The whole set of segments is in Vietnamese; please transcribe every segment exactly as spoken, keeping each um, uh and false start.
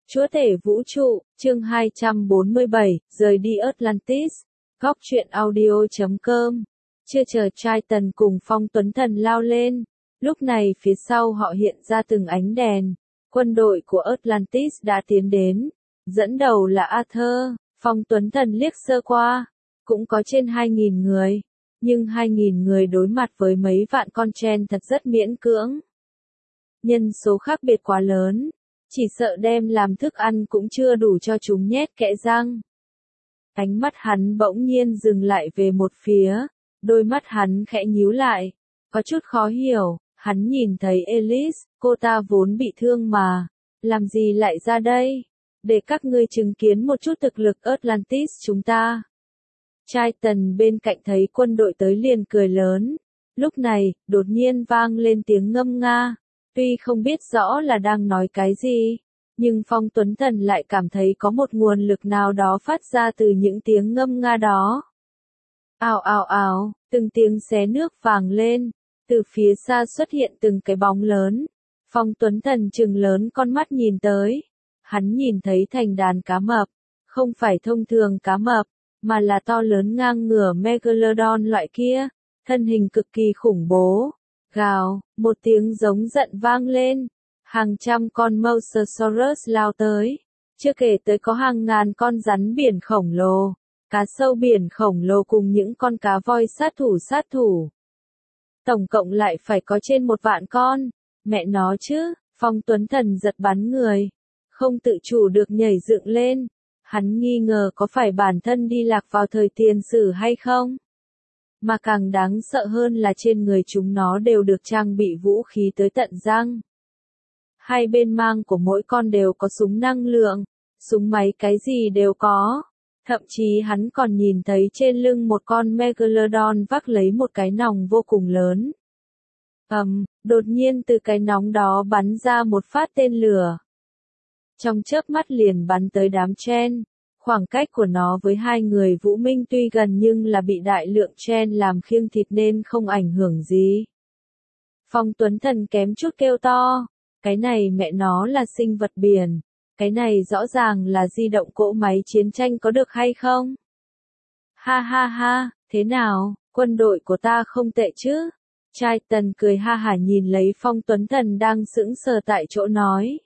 Chúa tể vũ trụ, chương hai trăm bốn mươi bảy, rời đi Atlantis. Góc truyện audio chấm com. Chưa chờ Triton cùng Phong Tuấn Thần lao lên. Lúc này phía sau họ hiện ra từng ánh đèn. Quân đội của Atlantis đã tiến đến. Dẫn đầu là Arthur. Phong Tuấn Thần liếc sơ qua. Cũng có trên hai nghìn người. Nhưng hai nghìn người đối mặt với mấy vạn con chen thật rất miễn cưỡng. Nhân số khác biệt quá lớn. Chỉ sợ đem làm thức ăn cũng chưa đủ cho chúng nhét kẽ răng. Ánh mắt hắn bỗng nhiên dừng lại về một phía, đôi mắt hắn khẽ nhíu lại, có chút khó hiểu, hắn nhìn thấy Alice, cô ta vốn bị thương mà, làm gì lại ra đây? Để các ngươi chứng kiến một chút thực lực Atlantis chúng ta. Triton bên cạnh thấy quân đội tới liền cười lớn, lúc này, đột nhiên vang lên tiếng ngâm nga. Tuy không biết rõ là đang nói cái gì, nhưng Phong Tuấn Thần lại cảm thấy có một nguồn lực nào đó phát ra từ những tiếng ngâm nga đó. Ào ào ào, từng tiếng xé nước vang lên, từ phía xa xuất hiện từng cái bóng lớn. Phong Tuấn Thần trừng lớn con mắt nhìn tới, hắn nhìn thấy thành đàn cá mập, không phải thông thường cá mập, mà là to lớn ngang ngửa Megalodon loại kia, thân hình cực kỳ khủng bố. Gào, một tiếng giống giận vang lên, hàng trăm con Mosasaurus lao tới, chưa kể tới có hàng ngàn con rắn biển khổng lồ, cá sâu biển khổng lồ cùng những con cá voi sát thủ sát thủ. Tổng cộng lại phải có trên một vạn con, mẹ nó chứ, Phong Tuấn Thần giật bắn người, không tự chủ được nhảy dựng lên, hắn nghi ngờ có phải bản thân đi lạc vào thời tiền sử hay không. Mà càng đáng sợ hơn là trên người chúng nó đều được trang bị vũ khí tới tận răng. Hai bên mang của mỗi con đều có súng năng lượng, súng máy cái gì đều có. Thậm chí hắn còn nhìn thấy trên lưng một con Megalodon vác lấy một cái nòng vô cùng lớn. Ầm, um, đột nhiên từ cái nòng đó bắn ra một phát tên lửa. Trong chớp mắt liền bắn tới đám chen. Khoảng cách của nó với hai người Vũ Minh tuy gần nhưng là bị đại lượng chen làm khiêng thịt nên không ảnh hưởng gì. Phong Tuấn Thần kém chút kêu to, cái này mẹ nó là sinh vật biển, cái này rõ ràng là di động cỗ máy chiến tranh có được hay không? Ha ha ha, thế nào, quân đội của ta không tệ chứ? Triton cười ha hả nhìn lấy Phong Tuấn Thần đang sững sờ tại chỗ nói.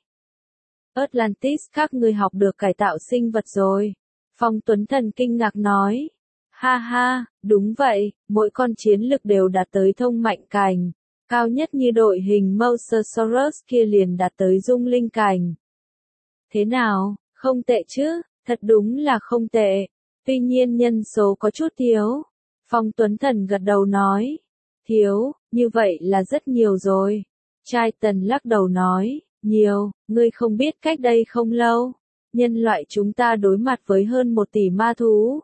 Atlantis các ngươi học được cải tạo sinh vật rồi. Phong Tuấn Thần kinh ngạc nói. Ha ha, đúng vậy, mỗi con chiến lực đều đạt tới thông mạnh cành. Cao nhất như đội hình Mosasaurus kia liền đạt tới dung linh cành. Thế nào, không tệ chứ, thật đúng là không tệ. Tuy nhiên nhân số có chút thiếu. Phong Tuấn Thần gật đầu nói. Thiếu, như vậy là rất nhiều rồi. Triton lắc đầu nói. Nhiều, ngươi không biết cách đây không lâu, nhân loại chúng ta đối mặt với hơn một tỷ ma thú.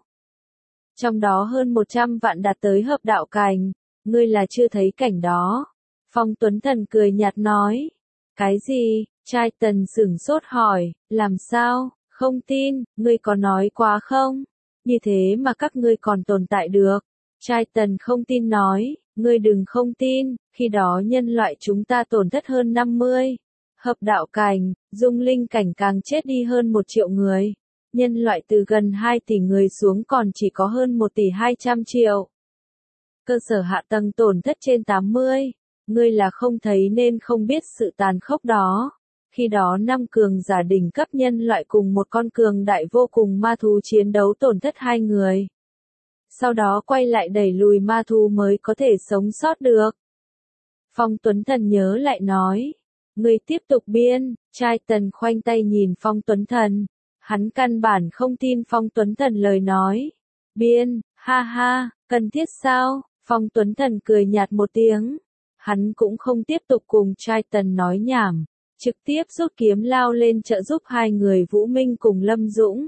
Trong đó hơn một trăm vạn đạt tới hợp đạo cảnh, ngươi là chưa thấy cảnh đó. Phong Tuấn Thần cười nhạt nói. Cái gì? Triton sửng sốt hỏi, làm sao? Không tin, ngươi có nói quá không? Như thế mà các ngươi còn tồn tại được. Triton không tin nói, ngươi đừng không tin, khi đó nhân loại chúng ta tổn thất hơn năm mươi. Hợp đạo cảnh, dung linh cảnh càng chết đi hơn một triệu người. Nhân loại từ gần hai tỷ người xuống còn chỉ có hơn một tỷ hai trăm triệu. Cơ sở hạ tầng tổn thất trên tám mươi. Ngươi là không thấy nên không biết sự tàn khốc đó. Khi đó năm cường giả đỉnh cấp nhân loại cùng một con cường đại vô cùng ma thú chiến đấu tổn thất hai người. Sau đó quay lại đẩy lùi ma thú mới có thể sống sót được. Phong Tuấn Thần nhớ lại nói. Người tiếp tục biên, Triton khoanh tay nhìn Phong Tuấn Thần. Hắn căn bản không tin Phong Tuấn Thần lời nói. Biên, ha ha, cần thiết sao? Phong Tuấn Thần cười nhạt một tiếng. Hắn cũng không tiếp tục cùng Triton nói nhảm. Trực tiếp rút kiếm lao lên trợ giúp hai người Vũ Minh cùng Lâm Dũng.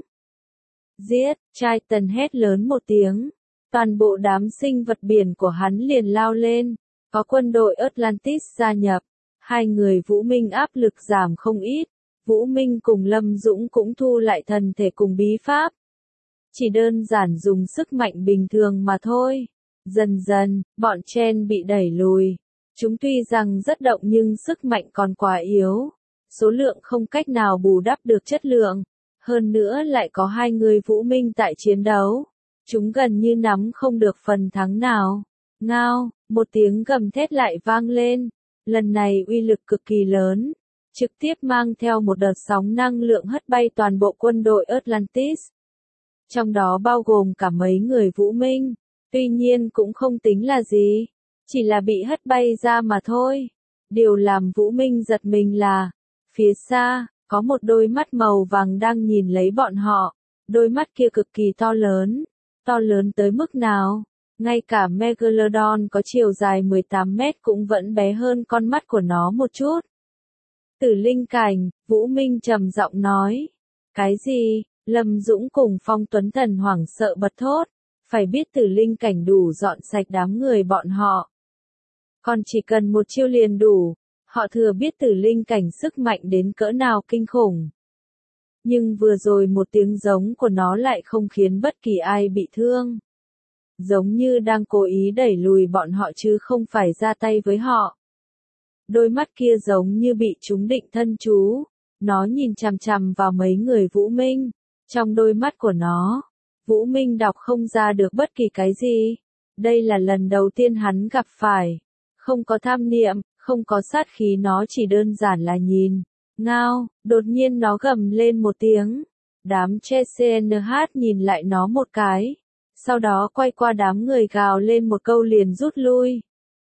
Giết, Triton hét lớn một tiếng. Toàn bộ đám sinh vật biển của hắn liền lao lên. Có quân đội Atlantis gia nhập. Hai người Vũ Minh áp lực giảm không ít, Vũ Minh cùng Lâm Dũng cũng thu lại thần thể cùng bí pháp. Chỉ đơn giản dùng sức mạnh bình thường mà thôi. Dần dần, bọn chen bị đẩy lùi. Chúng tuy rằng rất động nhưng sức mạnh còn quá yếu. số lượng không cách nào bù đắp được chất lượng. Hơn nữa lại có hai người vũ minh tại chiến đấu. Chúng gần như nắm không được phần thắng nào. Ngao, một tiếng gầm thét lại vang lên. Lần này uy lực cực kỳ lớn. Trực tiếp mang theo một đợt sóng năng lượng hất bay toàn bộ quân đội Atlantis. Trong đó bao gồm cả mấy người vũ minh. Tuy nhiên cũng không tính là gì. Chỉ là bị hất bay ra mà thôi. Điều làm vũ minh giật mình là, phía xa, có một đôi mắt màu vàng đang nhìn lấy bọn họ. Đôi mắt kia cực kỳ to lớn. To lớn tới mức nào? Ngay cả Megalodon có chiều dài mười tám mét cũng vẫn bé hơn con mắt của nó một chút. Tử linh cảnh, Vũ Minh trầm giọng nói. Cái gì? Lâm Dũng cùng Phong Tuấn Thần hoảng sợ bật thốt. Phải biết tử linh cảnh đủ dọn sạch đám người bọn họ. Còn chỉ cần một chiêu liền đủ. Họ thừa biết tử linh cảnh sức mạnh đến cỡ nào kinh khủng. Nhưng vừa rồi một tiếng giống của nó lại không khiến bất kỳ ai bị thương. Giống như đang cố ý đẩy lùi bọn họ chứ không phải ra tay với họ. Đôi mắt kia giống như bị trúng định thân chú. Nó nhìn chằm chằm vào mấy người Vũ Minh. Trong đôi mắt của nó, Vũ Minh đọc không ra được bất kỳ cái gì. Đây là lần đầu tiên hắn gặp phải. Không có tham niệm, không có sát khí, nó chỉ đơn giản là nhìn. Ngao, đột nhiên nó gầm lên một tiếng. Đám che xê en hát nhìn lại nó một cái. Sau đó quay qua đám người gào lên một câu liền rút lui.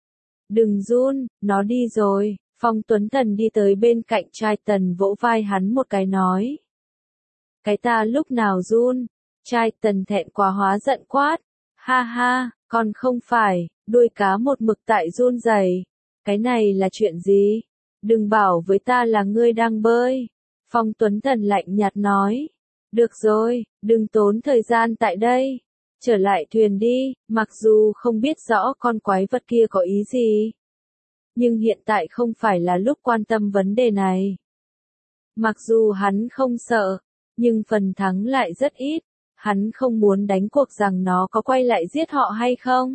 Đừng run, nó đi rồi. Phong Tuấn Thần đi tới bên cạnh trai tần vỗ vai hắn một cái nói. Cái ta lúc nào run? Trai tần thẹn quá hóa giận quát. Ha ha, còn không phải, đuôi cá một mực tại run rẩy. Cái này là chuyện gì? Đừng bảo với ta là ngươi đang bơi. Phong Tuấn Thần lạnh nhạt nói. Được rồi, đừng tốn thời gian tại đây. Trở lại thuyền đi, mặc dù không biết rõ con quái vật kia có ý gì. Nhưng hiện tại không phải là lúc quan tâm vấn đề này. Mặc dù hắn không sợ, nhưng phần thắng lại rất ít. Hắn không muốn đánh cuộc rằng nó có quay lại giết họ hay không.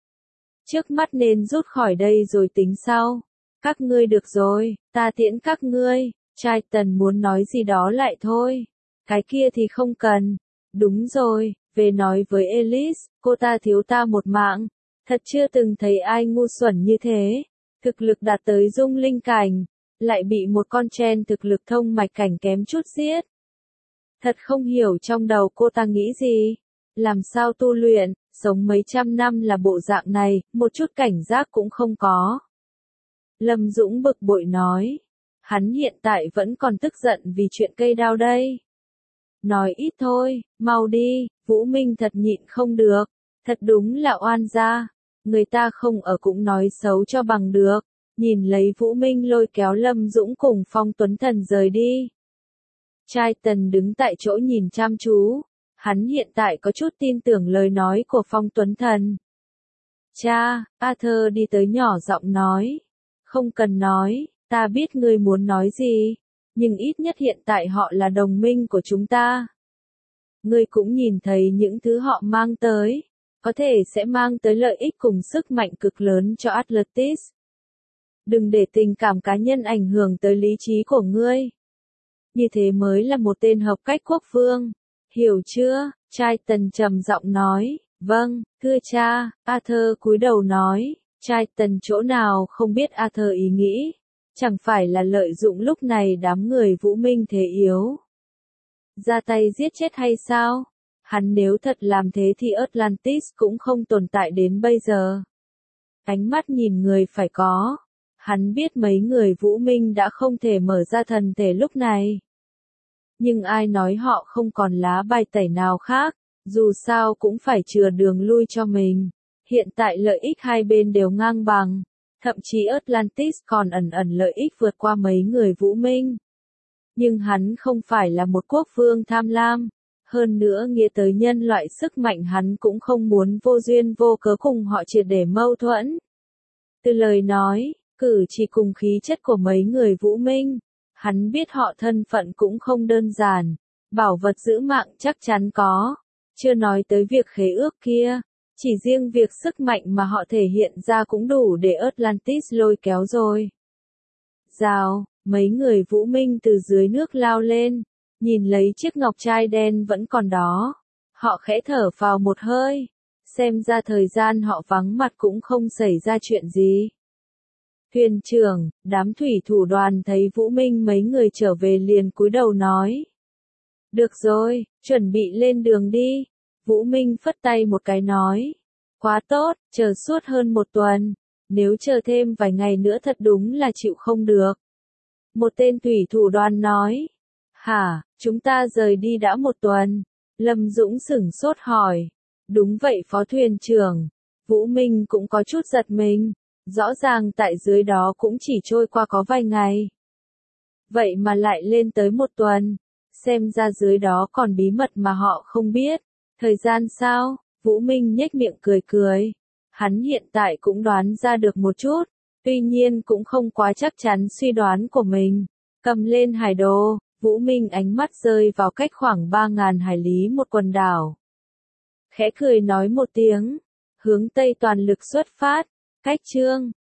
Trước mắt nên rút khỏi đây rồi tính sau. Các ngươi được rồi, ta tiễn các ngươi. Trai tần muốn nói gì đó lại thôi. Cái kia thì không cần. Đúng rồi, về nói với Alice, cô ta thiếu ta một mạng. Thật chưa từng thấy ai ngu xuẩn như thế. Thực lực đạt tới dung linh cảnh, lại bị một con chen thực lực thông mạch cảnh kém chút giết. Thật không hiểu trong đầu cô ta nghĩ gì. Làm sao tu luyện, sống mấy trăm năm là bộ dạng này, một chút cảnh giác cũng không có. Lâm Dũng bực bội nói. Hắn hiện tại vẫn còn tức giận vì chuyện cây đao đây. Nói ít thôi, mau đi, Vũ Minh thật nhịn không được. Thật đúng là oan gia. Người ta không ở cũng nói xấu cho bằng được. Nhìn lấy Vũ Minh lôi kéo Lâm Dũng cùng Phong Tuấn Thần rời đi. Trai tần đứng tại chỗ nhìn chăm chú. Hắn hiện tại có chút tin tưởng lời nói của Phong Tuấn Thần. Cha, Arthur đi tới nhỏ giọng nói. Không cần nói, ta biết ngươi muốn nói gì. Nhưng ít nhất hiện tại họ là đồng minh của chúng ta. Ngươi cũng nhìn thấy những thứ họ mang tới. Có thể sẽ mang tới lợi ích cùng sức mạnh cực lớn cho Atlantis. Đừng để tình cảm cá nhân ảnh hưởng tới lý trí của ngươi. Như thế mới là một tên hợp cách quốc vương. Hiểu chưa? Trai tần trầm giọng nói. Vâng, thưa cha. Arthur cúi đầu nói. Trai tần chỗ nào không biết Arthur ý nghĩ. Chẳng phải là lợi dụng lúc này đám người Vũ Minh thế yếu. Ra tay giết chết hay sao? Hắn nếu thật làm thế thì Atlantis cũng không tồn tại đến bây giờ. Ánh mắt nhìn người phải có. Hắn biết mấy người Vũ Minh đã không thể mở ra thần thể lúc này. Nhưng ai nói họ không còn lá bài tẩy nào khác, dù sao cũng phải chừa đường lui cho mình. Hiện tại lợi ích hai bên đều ngang bằng. Thậm chí Atlantis còn ẩn ẩn lợi ích vượt qua mấy người Vũ Minh. Nhưng hắn không phải là một quốc vương tham lam. Hơn nữa nghĩa tới nhân loại sức mạnh hắn cũng không muốn vô duyên vô cớ cùng họ triệt để mâu thuẫn. Từ lời nói, cử chỉ cùng khí chất của mấy người Vũ Minh, hắn biết họ thân phận cũng không đơn giản. Bảo vật giữ mạng chắc chắn có. Chưa nói tới việc khế ước kia. Chỉ riêng việc sức mạnh mà họ thể hiện ra cũng đủ để Atlantis lôi kéo rồi. Rào, mấy người Vũ Minh từ dưới nước lao lên, nhìn lấy chiếc ngọc trai đen vẫn còn đó. Họ khẽ thở vào một hơi, xem ra thời gian họ vắng mặt cũng không xảy ra chuyện gì. Thuyền trưởng, đám thủy thủ đoàn thấy Vũ Minh mấy người trở về liền cúi đầu nói. Được rồi, chuẩn bị lên đường đi. Vũ Minh phất tay một cái nói. Quá tốt, chờ suốt hơn một tuần. Nếu chờ thêm vài ngày nữa thật đúng là chịu không được. Một tên thủy thủ đoàn nói. Hả, chúng ta rời đi đã một tuần. Lâm Dũng sửng sốt hỏi. Đúng vậy phó thuyền trưởng. Vũ Minh cũng có chút giật mình. Rõ ràng tại dưới đó cũng chỉ trôi qua có vài ngày. Vậy mà lại lên tới một tuần. Xem ra dưới đó còn bí mật mà họ không biết. Thời gian sao? Vũ Minh nhếch miệng cười cười. Hắn hiện tại cũng đoán ra được một chút. Tuy nhiên cũng không quá chắc chắn suy đoán của mình. Cầm lên hải đồ, Vũ Minh ánh mắt rơi vào cách khoảng ba nghìn hải lý một quần đảo. Khẽ cười nói một tiếng. Hướng Tây toàn lực xuất phát. Cách chương